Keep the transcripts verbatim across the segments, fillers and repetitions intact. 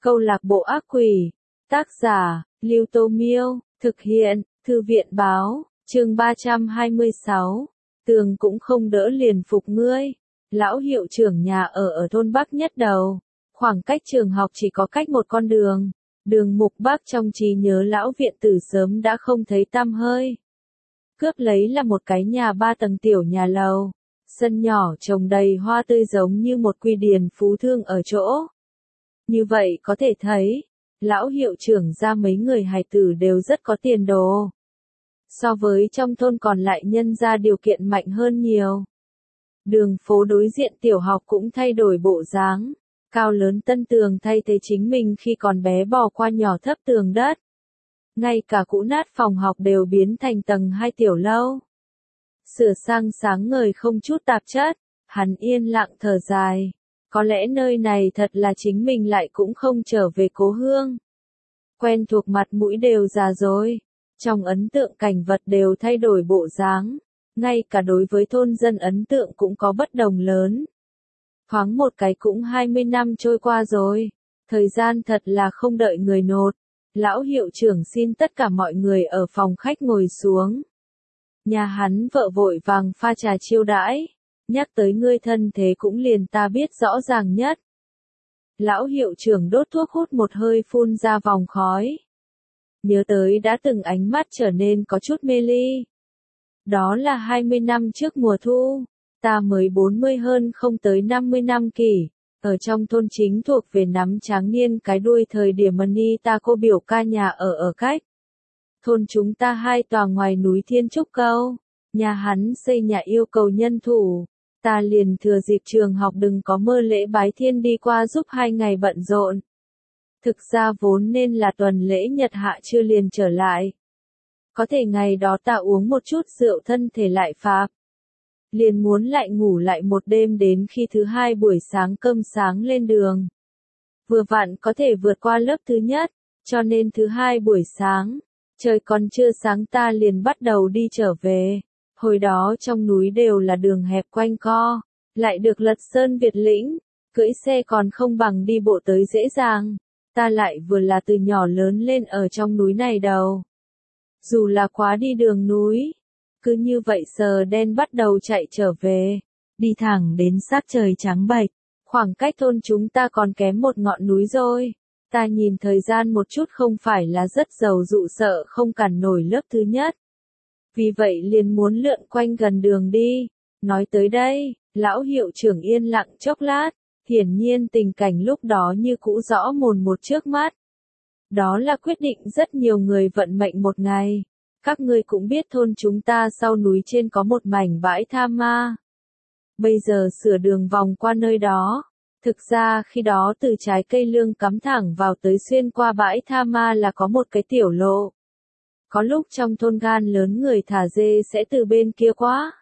Câu lạc bộ ác quỷ. Tác giả, Lưu Tô Miêu. Thực hiện, Thư viện báo. Chương ba trăm hai mươi sáu. Tường cũng không đỡ liền phục ngươi. Lão hiệu trưởng nhà ở ở thôn Bắc Nhất Đầu. Khoảng cách trường học chỉ có cách một con đường. Đường Mục Bắc trong trí nhớ lão viện tử sớm đã không thấy tăm hơi. Cướp lấy là một cái nhà ba tầng tiểu nhà lầu. Sân nhỏ trồng đầy hoa tươi giống như một quy điền phú thương ở chỗ. Như vậy có thể thấy, lão hiệu trưởng ra mấy người hài tử đều rất có tiền đồ. So với trong thôn còn lại nhân ra điều kiện mạnh hơn nhiều. Đường phố đối diện tiểu học cũng thay đổi bộ dáng. Cao lớn tân tường thay thế chính mình khi còn bé bò qua nhỏ thấp tường đất. Ngay cả cũ nát phòng học đều biến thành tầng hai tiểu lâu. Sửa sang sáng ngời không chút tạp chất, hắn yên lặng thở dài. Có lẽ nơi này thật là chính mình lại cũng không trở về cố hương. Quen thuộc mặt mũi đều già rồi. Trong ấn tượng cảnh vật đều thay đổi bộ dáng. Ngay cả đối với thôn dân ấn tượng cũng có bất đồng lớn. Thoáng một cái cũng hai mươi năm trôi qua rồi. Thời gian thật là không đợi người nột. Lão hiệu trưởng xin tất cả mọi người ở phòng khách ngồi xuống. Nhà hắn vợ vội vàng pha trà chiêu đãi. Nhắc tới ngươi thân thế cũng liền ta biết rõ ràng nhất. Lão hiệu trưởng đốt thuốc hút một hơi phun ra vòng khói. Nhớ tới đã từng ánh mắt trở nên có chút mê ly. Đó là hai mươi năm trước mùa thu. Ta mới bốn mươi hơn không tới năm mươi năm kỷ. Ở trong thôn chính thuộc về nắm tráng niên cái đuôi thời điểm Mani ta cô biểu ca nhà ở ở cách. Thôn chúng ta hai tòa ngoài núi Thiên Trúc Câu. Nhà hắn xây nhà yêu cầu nhân thủ. Ta liền thừa dịp trường học đừng có mơ lễ bái thiên đi qua giúp hai ngày bận rộn. Thực ra vốn nên là tuần lễ nhật hạ chưa liền trở lại. Có thể ngày đó ta uống một chút rượu thân thể lại phạt. Liền muốn lại ngủ lại một đêm đến khi thứ hai buổi sáng cơm sáng lên đường. Vừa vặn có thể vượt qua lớp thứ nhất, cho nên thứ hai buổi sáng, trời còn chưa sáng ta liền bắt đầu đi trở về. Hồi đó trong núi đều là đường hẹp quanh co, lại được lật sơn Việt lĩnh, cưỡi xe còn không bằng đi bộ tới dễ dàng. Ta lại vừa là từ nhỏ lớn lên ở trong núi này đâu. Dù là quá đi đường núi, cứ như vậy sờ đen bắt đầu chạy trở về, đi thẳng đến sát trời trắng bệch. Khoảng cách thôn chúng ta còn kém một ngọn núi rồi. Ta nhìn thời gian một chút không phải là rất giàu dụ sợ không cản nổi lớp thứ nhất. Vì vậy liền muốn lượn quanh gần đường đi. Nói tới đây, lão hiệu trưởng yên lặng chốc lát, hiển nhiên tình cảnh lúc đó như cũ rõ mồn một trước mắt. Đó là quyết định rất nhiều người vận mệnh một ngày. Các ngươi cũng biết thôn chúng ta sau núi trên có một mảnh bãi tha ma. Bây giờ sửa đường vòng qua nơi đó. Thực ra khi đó từ trái cây lương cắm thẳng vào tới xuyên qua bãi tha ma là có một cái tiểu lộ. Có lúc trong thôn gan lớn người thả dê sẽ từ bên kia qua.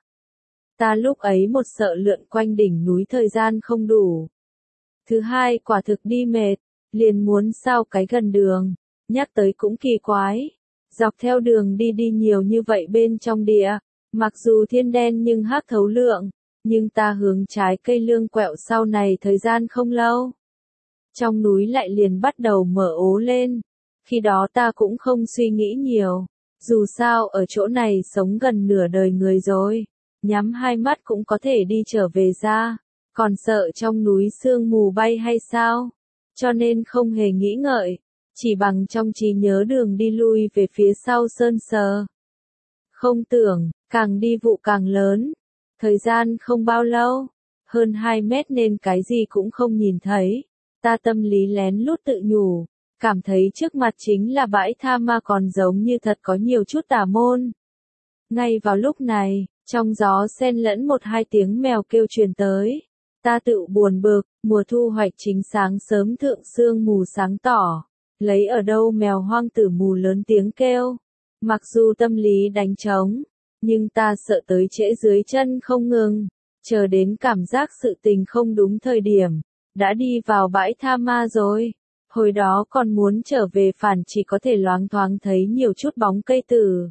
Ta lúc ấy một sợ lượn quanh đỉnh núi thời gian không đủ. Thứ hai quả thực đi mệt, liền muốn sao cái gần đường. Nhắc tới cũng kỳ quái. Dọc theo đường đi đi nhiều như vậy bên trong địa, mặc dù thiên đen nhưng hắc thấu lượng, nhưng ta hướng trái cây lương quẹo sau này thời gian không lâu. Trong núi lại liền bắt đầu mở ố lên, khi đó ta cũng không suy nghĩ nhiều, dù sao ở chỗ này sống gần nửa đời người rồi, nhắm hai mắt cũng có thể đi trở về ra, còn sợ trong núi sương mù bay hay sao, cho nên không hề nghĩ ngợi. Chỉ bằng trong trí nhớ đường đi lui về phía sau sơn sờ. Không tưởng, càng đi vụ càng lớn. Thời gian không bao lâu, hơn hai mét nên cái gì cũng không nhìn thấy. Ta tâm lý lén lút tự nhủ, cảm thấy trước mặt chính là bãi tha ma còn giống như thật có nhiều chút tà môn. Ngay vào lúc này, trong gió xen lẫn một hai tiếng mèo kêu truyền tới. Ta tự buồn bực, mùa thu hoạch chính sáng sớm thượng sương mù sáng tỏ. Lấy ở đâu mèo hoang tử mù lớn tiếng kêu. Mặc dù tâm lý đánh trống, nhưng ta sợ tới trễ dưới chân không ngừng. Chờ đến cảm giác sự tình không đúng thời điểm. Đã đi vào bãi tha ma rồi. Hồi đó còn muốn trở về phản chỉ có thể loáng thoáng thấy nhiều chút bóng cây tử.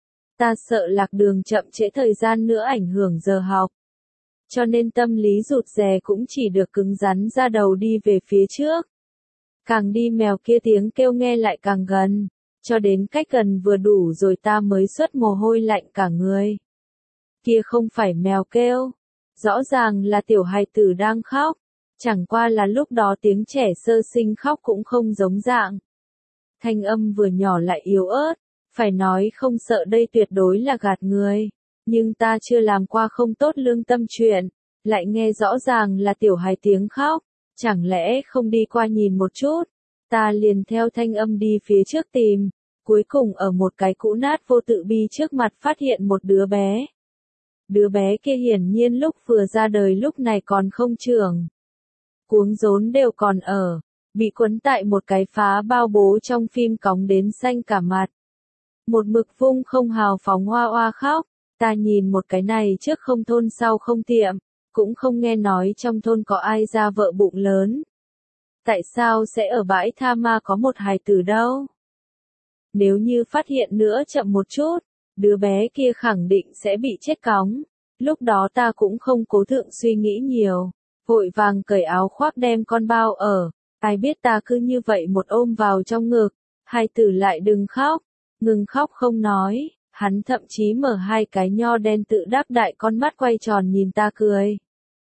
Ta sợ lạc đường chậm trễ thời gian nữa ảnh hưởng giờ học. Cho nên tâm lý rụt rè cũng chỉ được cứng rắn ra đầu đi về phía trước. Càng đi mèo kia tiếng kêu nghe lại càng gần, cho đến cách gần vừa đủ rồi ta mới xuất mồ hôi lạnh cả người. Kia không phải mèo kêu, rõ ràng là tiểu hài tử đang khóc, chẳng qua là lúc đó tiếng trẻ sơ sinh khóc cũng không giống dạng. Thanh âm vừa nhỏ lại yếu ớt, phải nói không sợ đây tuyệt đối là gạt người, nhưng ta chưa làm qua không tốt lương tâm chuyện, lại nghe rõ ràng là tiểu hài tiếng khóc, chẳng lẽ không đi qua nhìn một chút, ta liền theo thanh âm đi phía trước tìm, cuối cùng ở một cái cũ nát vô tự bi trước mặt phát hiện một đứa bé. Đứa bé kia hiển nhiên lúc vừa ra đời lúc này còn không trưởng. Cuống rốn đều còn ở, bị quấn tại một cái phá bao bố trong phim cóng đến xanh cả mặt. Một mực vung không hào phóng hoa hoa khóc, ta nhìn một cái này trước không thôn sau không tiệm, cũng không nghe nói trong thôn có ai ra vợ bụng lớn. Tại sao sẽ ở bãi tha ma có một hài tử đâu? Nếu như phát hiện nữa chậm một chút, đứa bé kia khẳng định sẽ bị chết cóng. Lúc đó ta cũng không cố thượng suy nghĩ nhiều, vội vàng cởi áo khoác đem con bao ở, ai biết ta cứ như vậy một ôm vào trong ngực, hài tử lại đừng khóc, ngừng khóc không nói, hắn thậm chí mở hai cái nho đen tự đắc đại con mắt quay tròn nhìn ta cười.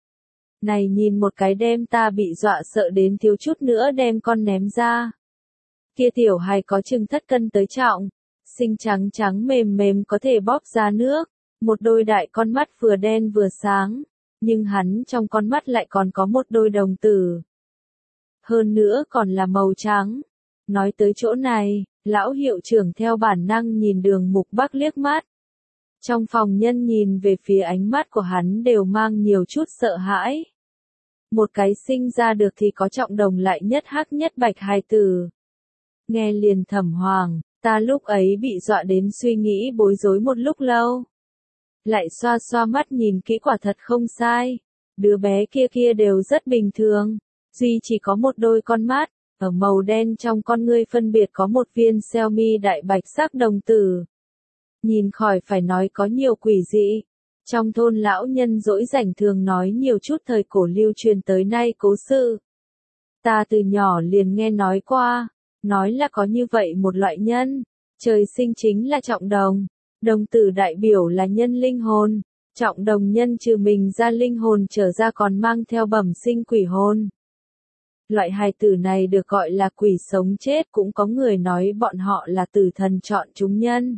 Này nhìn một cái đem ta bị dọa sợ đến thiếu chút nữa đem con ném ra. Kia tiểu hài có chừng thất cân tới trọng, xinh trắng trắng mềm mềm có thể bóp ra nước, một đôi đại con mắt vừa đen vừa sáng, nhưng hắn trong con mắt lại còn có một đôi đồng tử. Hơn nữa còn là màu trắng. Nói tới chỗ này, lão hiệu trưởng theo bản năng nhìn Đường Mục Bắc liếc mắt. Trong phòng nhân nhìn về phía ánh mắt của hắn đều mang nhiều chút sợ hãi. Một cái sinh ra được thì có trọng đồng lại nhất hắc nhất bạch hài tử. Nghe liền Thẩm Hoàng, ta lúc ấy bị dọa đến suy nghĩ bối rối một lúc lâu. Lại xoa xoa mắt nhìn kỹ quả thật không sai. Đứa bé kia kia đều rất bình thường. Duy chỉ có một đôi con mắt, ở màu đen trong con ngươi phân biệt có một viên xeo mi đại bạch sắc đồng tử. Nhìn khỏi phải nói có nhiều quỷ dị. Trong thôn lão nhân dỗi rảnh thường nói nhiều chút thời cổ lưu truyền tới nay cố sự. Ta từ nhỏ liền nghe nói qua, nói là có như vậy một loại nhân, trời sinh chính là trọng đồng, đồng tử đại biểu là nhân linh hồn, trọng đồng nhân trừ mình ra linh hồn trở ra còn mang theo bẩm sinh quỷ hồn. Loại hài tử này được gọi là quỷ sống chết, cũng có người nói bọn họ là tử thần chọn chúng nhân.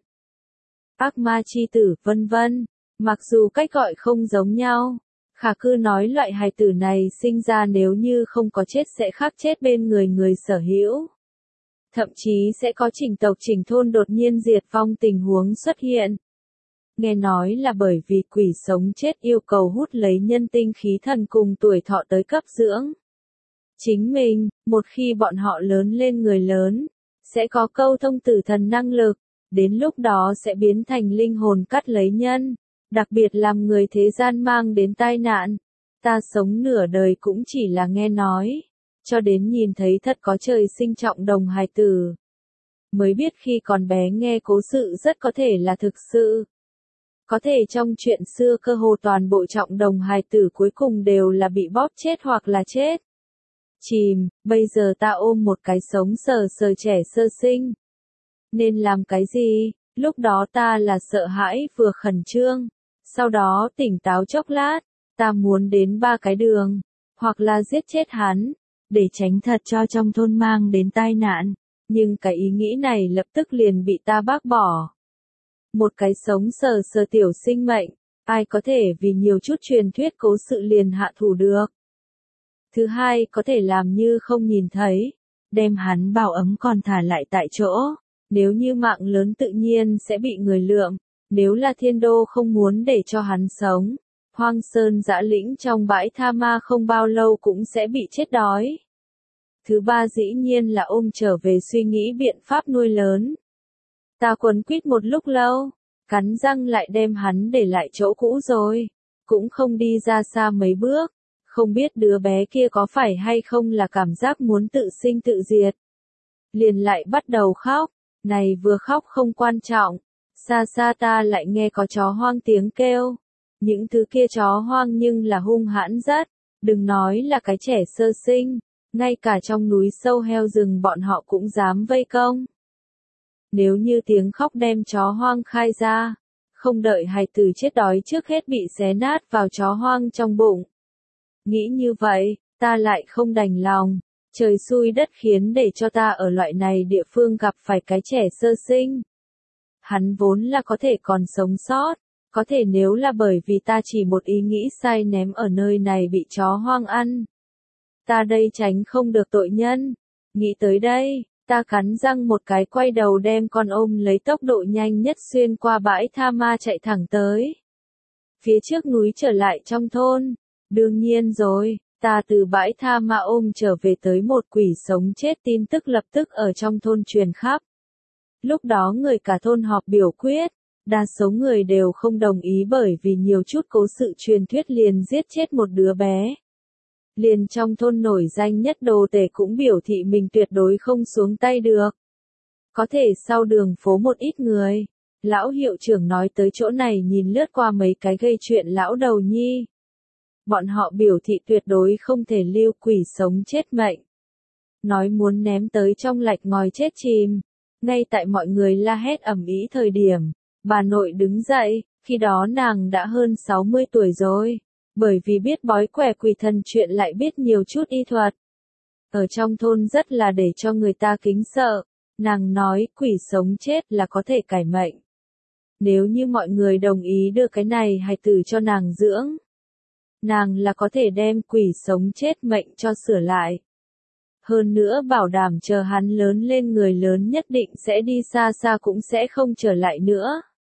Ác ma chi tử vân vân, mặc dù cách gọi không giống nhau, khả cư nói loại hài tử này sinh ra nếu như không có chết sẽ khắc chết bên người người sở hữu. Thậm chí sẽ có chỉnh tộc chỉnh thôn đột nhiên diệt vong tình huống xuất hiện. Nghe nói là bởi vì quỷ sống chết yêu cầu hút lấy nhân tinh khí thần cùng tuổi thọ tới cấp dưỡng. Chính mình, một khi bọn họ lớn lên người lớn, sẽ có câu thông tử thần năng lực, đến lúc đó sẽ biến thành linh hồn cắt lấy nhân, đặc biệt làm người thế gian mang đến tai nạn. Ta sống nửa đời cũng chỉ là nghe nói, cho đến nhìn thấy thật có trời sinh trọng đồng hài tử. Mới biết khi còn bé nghe cố sự rất có thể là thực sự. Có thể trong chuyện xưa cơ hồ toàn bộ trọng đồng hài tử cuối cùng đều là bị bóp chết hoặc là chết. Chìm, bây giờ ta ôm một cái sống sờ sờ trẻ sơ sinh. Nên làm cái gì? Lúc đó ta là sợ hãi vừa khẩn trương. Sau đó tỉnh táo chốc lát, ta muốn đến ba cái đường, hoặc là giết chết hắn, để tránh thật cho trong thôn mang đến tai nạn. Nhưng cái ý nghĩ này lập tức liền bị ta bác bỏ. Một cái sống sờ sờ tiểu sinh mệnh, ai có thể vì nhiều chút truyền thuyết cố sự liền hạ thủ được. Thứ hai, có thể làm như không nhìn thấy, đem hắn bảo ấm còn thả lại tại chỗ. Nếu như mạng lớn tự nhiên sẽ bị người lượm, nếu là thiên đô không muốn để cho hắn sống, hoang sơn dã lĩnh trong bãi tha ma không bao lâu cũng sẽ bị chết đói. Thứ ba dĩ nhiên là ôm trở về suy nghĩ biện pháp nuôi lớn. Ta quấn quýt một lúc lâu, cắn răng lại đem hắn để lại chỗ cũ rồi, cũng không đi ra xa mấy bước. Không biết đứa bé kia có phải hay không là cảm giác muốn tự sinh tự diệt. Liền lại bắt đầu khóc, này vừa khóc không quan trọng, xa xa ta lại nghe có chó hoang tiếng kêu. Những thứ kia chó hoang nhưng là hung hãn rất, đừng nói là cái trẻ sơ sinh, ngay cả trong núi sâu heo rừng bọn họ cũng dám vây công. Nếu như tiếng khóc đem chó hoang khai ra, không đợi hài tử chết đói trước hết bị xé nát vào chó hoang trong bụng. Nghĩ như vậy, ta lại không đành lòng, trời xui đất khiến để cho ta ở loại này địa phương gặp phải cái trẻ sơ sinh. Hắn vốn là có thể còn sống sót, có thể nếu là bởi vì ta chỉ một ý nghĩ sai ném ở nơi này bị chó hoang ăn. Ta đây tránh không được tội nhân. Nghĩ tới đây, ta cắn răng một cái quay đầu đem con ôm lấy tốc độ nhanh nhất xuyên qua bãi tha ma chạy thẳng tới phía trước núi trở lại trong thôn. Đương nhiên rồi, ta từ bãi tha ma ôm trở về tới một quỷ sống chết tin tức lập tức ở trong thôn truyền khắp. Lúc đó người cả thôn họp biểu quyết, đa số người đều không đồng ý bởi vì nhiều chút cố sự truyền thuyết liền giết chết một đứa bé. Liền trong thôn nổi danh nhất đồ tể cũng biểu thị mình tuyệt đối không xuống tay được. Có thể sau đường phố một ít người, lão hiệu trưởng nói tới chỗ này nhìn lướt qua mấy cái gây chuyện lão đầu nhi. Bọn họ biểu thị tuyệt đối không thể lưu quỷ sống chết mệnh. Nói muốn ném tới trong lạch ngòi chết chìm. Ngay tại mọi người la hét ầm ĩ thời điểm, bà nội đứng dậy, khi đó nàng đã hơn sáu mươi tuổi rồi. Bởi vì biết bói quẻ quỷ thần chuyện lại biết nhiều chút y thuật. Ở trong thôn rất là để cho người ta kính sợ. Nàng nói quỷ sống chết là có thể cải mệnh. Nếu như mọi người đồng ý đưa cái này hài tử cho nàng dưỡng, nàng là có thể đem quỷ sống chết mệnh cho sửa lại. Hơn nữa bảo đảm chờ hắn lớn lên người lớn nhất định sẽ đi xa xa cũng sẽ không trở lại nữa.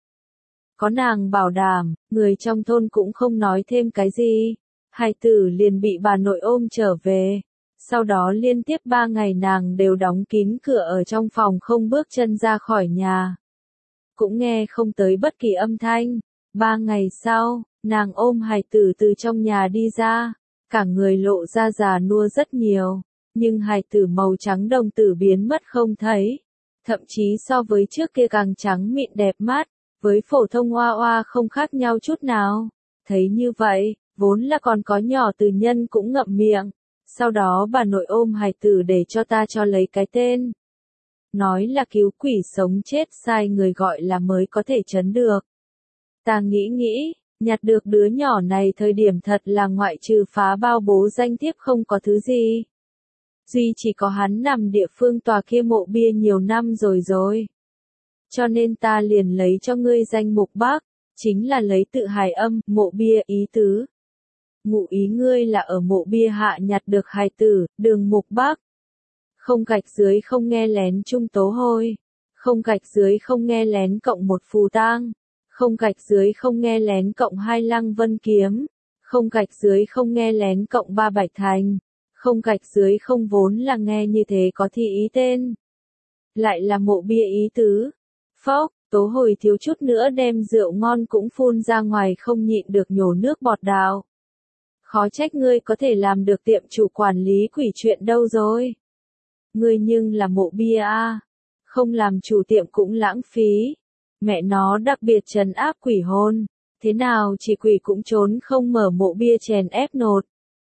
Có nàng bảo đảm, người trong thôn cũng không nói thêm cái gì. Hài tử liền bị bà nội ôm trở về. Sau đó liên tiếp ba ngày nàng đều đóng kín cửa ở trong phòng không bước chân ra khỏi nhà. Cũng nghe không tới bất kỳ âm thanh. Ba ngày sau, nàng ôm hài tử từ trong nhà đi ra. Cả người lộ ra già nua rất nhiều. Nhưng hài tử màu trắng đồng tử biến mất không thấy. Thậm chí so với trước kia càng trắng mịn đẹp mắt. Với phổ thông oa oa không khác nhau chút nào. Thấy như vậy, vốn là còn có nhỏ từ nhân cũng ngậm miệng. Sau đó bà nội ôm hài tử để cho ta cho lấy cái tên. Nói là cứu quỷ sống chết sai người gọi là mới có thể chấn được. Ta nghĩ nghĩ, nhặt được đứa nhỏ này thời điểm thật là ngoại trừ phá bao bố danh thiếp không có thứ gì. Duy chỉ có hắn nằm địa phương tòa kia mộ bia nhiều năm rồi rồi. Cho nên ta liền lấy cho ngươi danh mục Bắc, chính là lấy tự hài âm, mộ bia ý tứ. Ngụ ý ngươi là ở mộ bia hạ nhặt được hài tử, đường mục Bắc. Không gạch dưới không nghe lén trung tố hôi. Không gạch dưới không nghe lén cộng một phù tang. Không gạch dưới không nghe lén cộng hai lăng vân kiếm. Không gạch dưới không nghe lén cộng ba bạch thành. Không gạch dưới không vốn là nghe như thế có thi ý tên. Lại là mộ bia ý tứ. Phốc, tố hồi thiếu chút nữa đem rượu ngon cũng phun ra ngoài không nhịn được nhổ nước bọt đào. Khó trách ngươi có thể làm được tiệm chủ quản lý quỷ chuyện đâu rồi. Ngươi nhưng là mộ bia a, không làm chủ tiệm cũng lãng phí. Mẹ nó đặc biệt trấn áp quỷ hồn, thế nào chỉ quỷ cũng trốn không mở mộ bia chèn ép nột.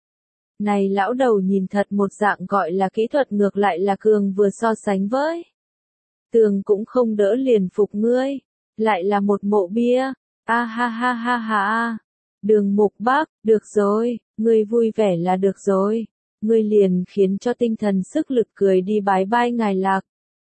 Này lão đầu nhìn thật một dạng gọi là kỹ thuật ngược lại là cường vừa so sánh với. Tường cũng không đỡ liền phục ngươi, lại là một mộ bia, a ha ha ha ha. Đường mục Bắc, được rồi, ngươi vui vẻ là được rồi, ngươi liền khiến cho tinh thần sức lực cười đi bái bai ngài lạc.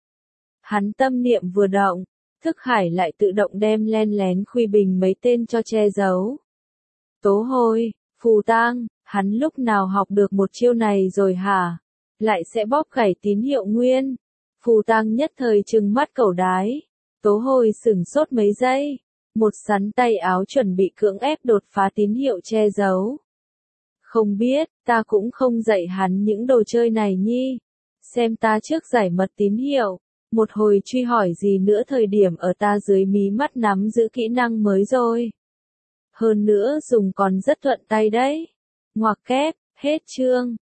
Hắn tâm niệm vừa động, thức hải lại tự động đem len lén khuy bình mấy tên cho che giấu. Tố hôi, phù tang, hắn lúc nào học được một chiêu này rồi hả? Lại sẽ bóp gãy tín hiệu nguyên. Phù tang nhất thời trừng mắt cẩu đái. Tố hồi sửng sốt mấy giây. Một sắn tay áo chuẩn bị cưỡng ép đột phá tín hiệu che giấu. Không biết, ta cũng không dạy hắn những đồ chơi này nhi. Xem ta trước giải mật tín hiệu. Một hồi truy hỏi gì nữa thời điểm ở ta dưới mí mắt nắm giữ kỹ năng mới rồi. Hơn nữa dùng còn rất thuận tay đấy. Ngoặc kép, hết chương.